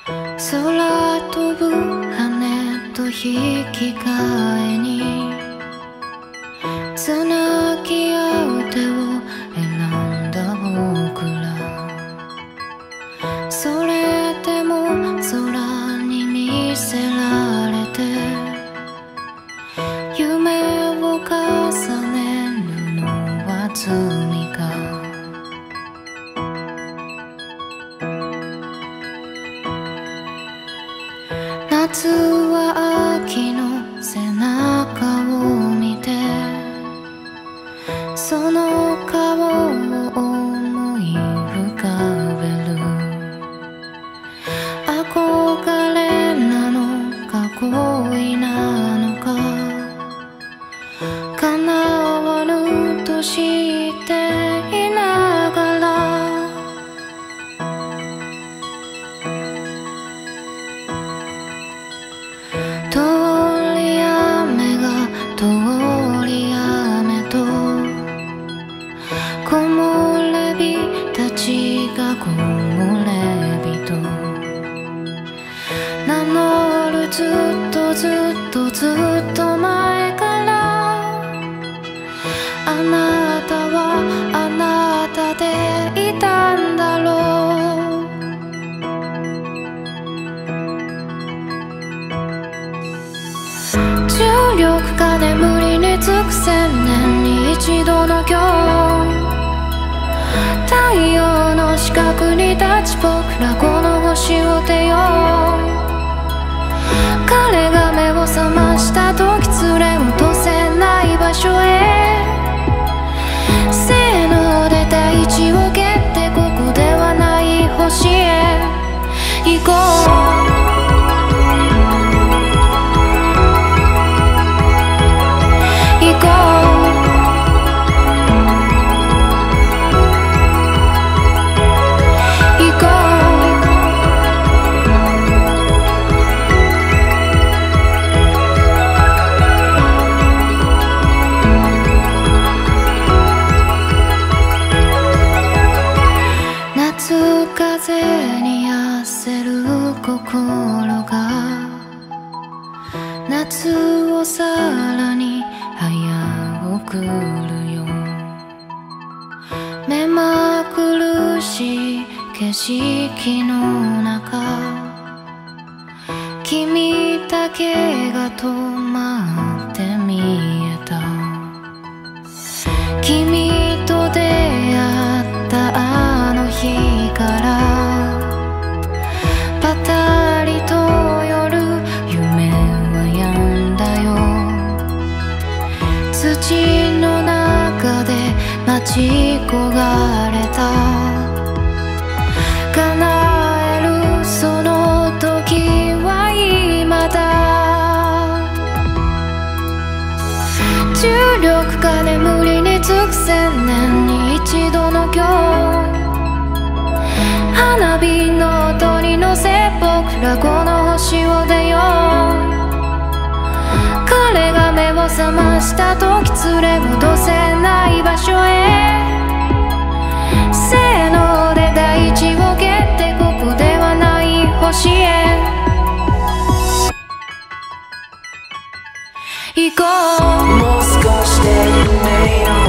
空飛ぶ羽と引き換えにつなぎ合う手を選んだ僕ら、それでも空に見せられて夢を重ねるのは罪か。夏は秋の背中を見てその顔を思い浮かべる。憧れなのか恋なのか叶わぬと知っていながら通り雨が通り雨と木漏れ日たちが木漏れ日と名乗るずっとずっとずっと前からあなたはあなたでいたんだろう。重力が眠りにつく千年に一度の今日、太陽の四角に立ち僕らこの星を出よう。彼が目を覚ました時連れ落とせない場所へせーので大地を蹴ってここではない星へ行こう。風に焦る心が夏をさらに早送るよ。目まぐるしい景色の中君だけが止まって見えた。君と出会ったあの日からパタリと夜夢は止んだよ。土の中で待ち焦がれた叶えるその時は今だ。重力が眠りにつく千年に一度の今日、花火の音に乗せ僕らこの星を出よう。彼が目を覚ました時連れ戻せない場所へせーので大地を蹴ってここではない星へ行こう。 もう少しで夢の